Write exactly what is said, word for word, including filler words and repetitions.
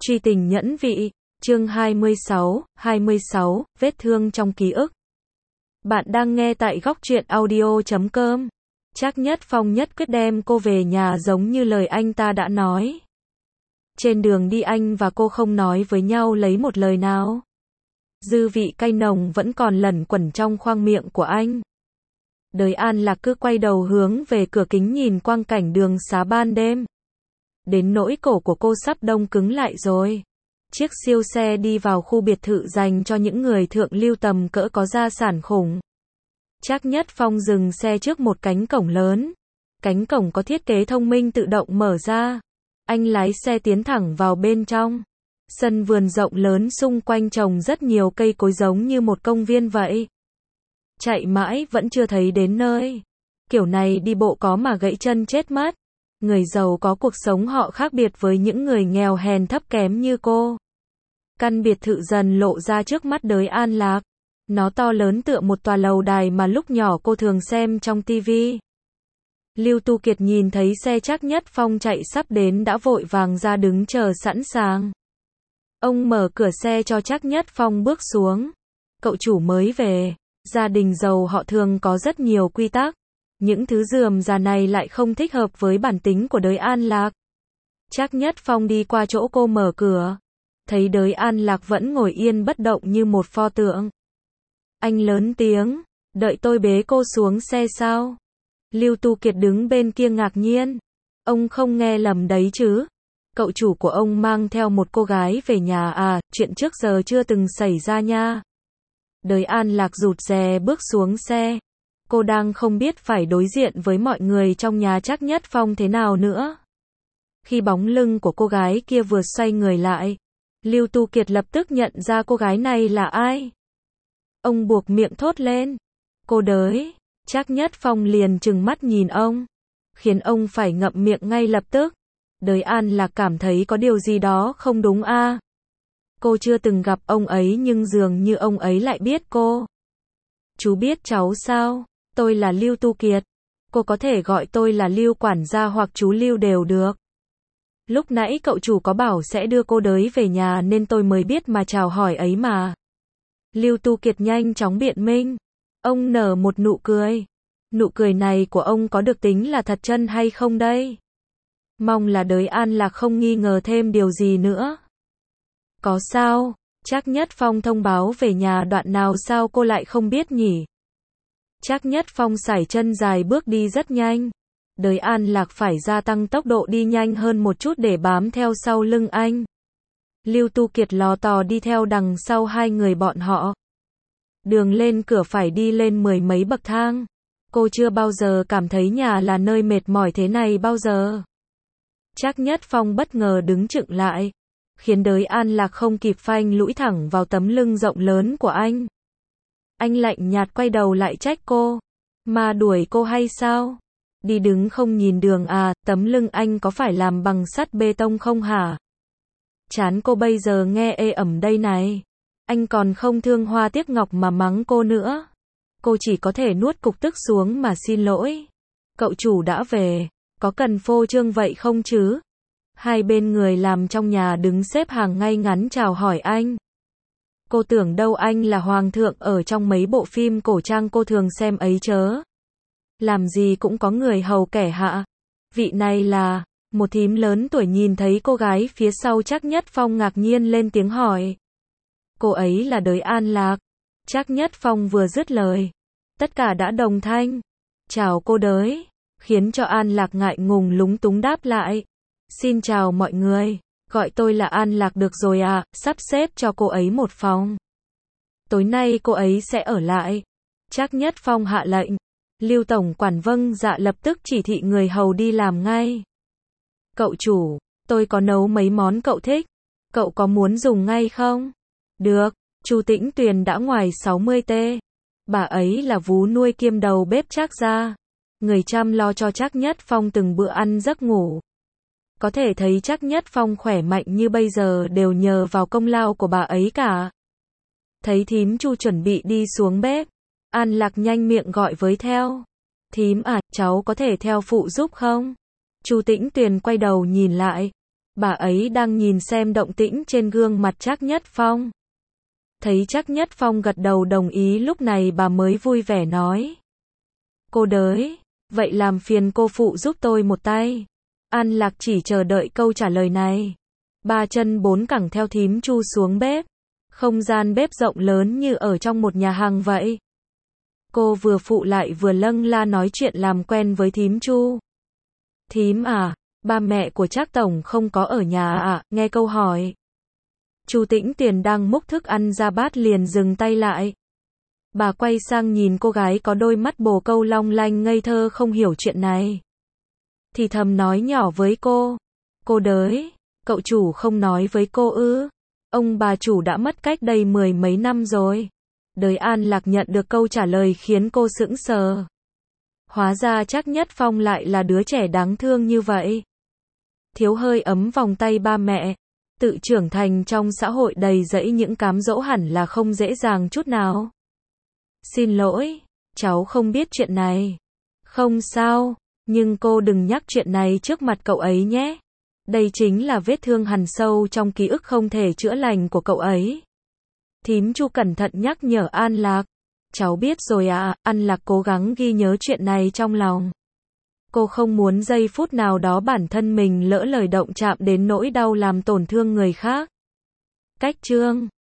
Truy tình nhẫn vị, chương hai mươi sáu, hai mươi sáu, vết thương trong ký ức. Bạn đang nghe tại góc truyện audio chấm com. Trác Nhất Phong nhất quyết đem cô về nhà giống như lời anh ta đã nói. Trên đường đi anh và cô không nói với nhau lấy một lời nào. Dư vị cay nồng vẫn còn lẩn quẩn trong khoang miệng của anh. Đới An Lạc cứ quay đầu hướng về cửa kính nhìn quang cảnh đường xá ban đêm. Đến nỗi cổ của cô sắp đông cứng lại rồi. Chiếc siêu xe đi vào khu biệt thự dành cho những người thượng lưu tầm cỡ có gia sản khủng. Trác Nhất Phong dừng xe trước một cánh cổng lớn. Cánh cổng có thiết kế thông minh tự động mở ra. Anh lái xe tiến thẳng vào bên trong. Sân vườn rộng lớn xung quanh trồng rất nhiều cây cối giống như một công viên vậy. Chạy mãi vẫn chưa thấy đến nơi. Kiểu này đi bộ có mà gãy chân chết mất. Người giàu có cuộc sống họ khác biệt với những người nghèo hèn thấp kém như cô. Căn biệt thự dần lộ ra trước mắt Đới An Lạc. Nó to lớn tựa một tòa lầu đài mà lúc nhỏ cô thường xem trong tivi. Lưu Tu Kiệt nhìn thấy xe Trác Nhất Phong chạy sắp đến đã vội vàng ra đứng chờ sẵn sàng. Ông mở cửa xe cho Trác Nhất Phong bước xuống. Cậu chủ mới về. Gia đình giàu họ thường có rất nhiều quy tắc. Những thứ rườm rà này lại không thích hợp với bản tính của Đới An Lạc. Trác Nhất Phong đi qua chỗ cô mở cửa. Thấy Đới An Lạc vẫn ngồi yên bất động như một pho tượng. Anh lớn tiếng, đợi tôi bế cô xuống xe sao? Lưu Tu Kiệt đứng bên kia ngạc nhiên. Ông không nghe lầm đấy chứ? Cậu chủ của ông mang theo một cô gái về nhà à, chuyện trước giờ chưa từng xảy ra nha. Đới An Lạc rụt rè bước xuống xe. Cô đang không biết phải đối diện với mọi người trong nhà Trác Nhất Phong thế nào nữa. Khi bóng lưng của cô gái kia vừa xoay người lại, Lưu Tu Kiệt lập tức nhận ra cô gái này là ai. Ông buộc miệng thốt lên. Cô Đới. Trác Nhất Phong liền trừng mắt nhìn ông, khiến ông phải ngậm miệng ngay lập tức. Đới An Lạc cảm thấy có điều gì đó không đúng a. À. Cô chưa từng gặp ông ấy nhưng dường như ông ấy lại biết cô. Chú biết cháu sao? Tôi là Lưu Tu Kiệt. Cô có thể gọi tôi là Lưu quản gia hoặc chú Lưu đều được. Lúc nãy cậu chủ có bảo sẽ đưa cô Đới về nhà nên tôi mới biết mà chào hỏi ấy mà. Lưu Tu Kiệt nhanh chóng biện minh. Ông nở một nụ cười. Nụ cười này của ông có được tính là thật chân hay không đây? Mong là Đới An Lạc không nghi ngờ thêm điều gì nữa. Có sao? Trác Nhất Phong thông báo về nhà đoạn nào sao cô lại không biết nhỉ? Trác Nhất Phong sải chân dài bước đi rất nhanh. Đới An Lạc phải gia tăng tốc độ đi nhanh hơn một chút để bám theo sau lưng anh. Lưu Tu Kiệt lò tò đi theo đằng sau hai người bọn họ. Đường lên cửa phải đi lên mười mấy bậc thang. Cô chưa bao giờ cảm thấy nhà là nơi mệt mỏi thế này bao giờ. Trác Nhất Phong bất ngờ đứng chững lại, khiến Đới An Lạc không kịp phanh lũi thẳng vào tấm lưng rộng lớn của anh. Anh lạnh nhạt quay đầu lại trách cô. Mà đuổi cô hay sao? Đi đứng không nhìn đường à, tấm lưng anh có phải làm bằng sắt bê tông không hả? Chán cô bây giờ nghe ê ẩm đây này. Anh còn không thương hoa tiếc ngọc mà mắng cô nữa. Cô chỉ có thể nuốt cục tức xuống mà xin lỗi. Cậu chủ đã về, có cần phô trương vậy không chứ? Hai bên người làm trong nhà đứng xếp hàng ngay ngắn chào hỏi anh. Cô tưởng đâu anh là hoàng thượng ở trong mấy bộ phim cổ trang cô thường xem ấy chớ. Làm gì cũng có người hầu kẻ hạ. Vị này là... Một thím lớn tuổi nhìn thấy cô gái phía sau Trác Nhất Phong ngạc nhiên lên tiếng hỏi. Cô ấy là Đới An Lạc. Trác Nhất Phong vừa dứt lời, tất cả đã đồng thanh. Chào cô Đới. Khiến cho An Lạc ngại ngùng lúng túng đáp lại. Xin chào mọi người. Gọi tôi là An Lạc được rồi à, sắp xếp cho cô ấy một phòng. Tối nay cô ấy sẽ ở lại. Trác Nhất Phong hạ lệnh. Lưu tổng quản vâng dạ lập tức chỉ thị người hầu đi làm ngay. Cậu chủ, tôi có nấu mấy món cậu thích. Cậu có muốn dùng ngay không? Được, Chu Tĩnh Tuyền đã ngoài sáu mươi tuổi. Bà ấy là vú nuôi kiêm đầu bếp Trác gia. Người chăm lo cho Trác Nhất Phong từng bữa ăn giấc ngủ. Có thể thấy Trác Nhất Phong khỏe mạnh như bây giờ đều nhờ vào công lao của bà ấy cả. Thấy thím Chu chuẩn bị đi xuống bếp, An Lạc nhanh miệng gọi với theo. Thím à, cháu có thể theo phụ giúp không? Chu Tĩnh Tuyền quay đầu nhìn lại. Bà ấy đang nhìn xem động tĩnh trên gương mặt Trác Nhất Phong. Thấy Trác Nhất Phong gật đầu đồng ý, lúc này bà mới vui vẻ nói. Cô đới, vậy làm phiền cô phụ giúp tôi một tay. An Lạc chỉ chờ đợi câu trả lời này. Ba chân bốn cẳng theo thím Chu xuống bếp. Không gian bếp rộng lớn như ở trong một nhà hàng vậy. Cô vừa phụ lại vừa lâng la nói chuyện làm quen với thím Chu. Thím à, ba mẹ của Trác tổng không có ở nhà à? Nghe câu hỏi. Chu Tĩnh Tiền đang múc thức ăn ra bát liền dừng tay lại. Bà quay sang nhìn cô gái có đôi mắt bồ câu long lanh ngây thơ không hiểu chuyện này. Thì thầm nói nhỏ với cô. Cô đới, cậu chủ không nói với cô ư? Ông bà chủ đã mất cách đây mười mấy năm rồi. Đới An Lạc nhận được câu trả lời khiến cô sững sờ. Hóa ra Trác Nhất Phong lại là đứa trẻ đáng thương như vậy. Thiếu hơi ấm vòng tay ba mẹ. Tự trưởng thành trong xã hội đầy rẫy những cám dỗ hẳn là không dễ dàng chút nào. Xin lỗi, cháu không biết chuyện này. Không sao, nhưng cô đừng nhắc chuyện này trước mặt cậu ấy nhé. Đây chính là vết thương hằn sâu trong ký ức không thể chữa lành của cậu ấy. Thím Chu cẩn thận nhắc nhở An Lạc. Cháu biết rồi ạ. An Lạc cố gắng ghi nhớ chuyện này trong lòng. Cô không muốn giây phút nào đó bản thân mình lỡ lời động chạm đến nỗi đau làm tổn thương người khác. Cách chương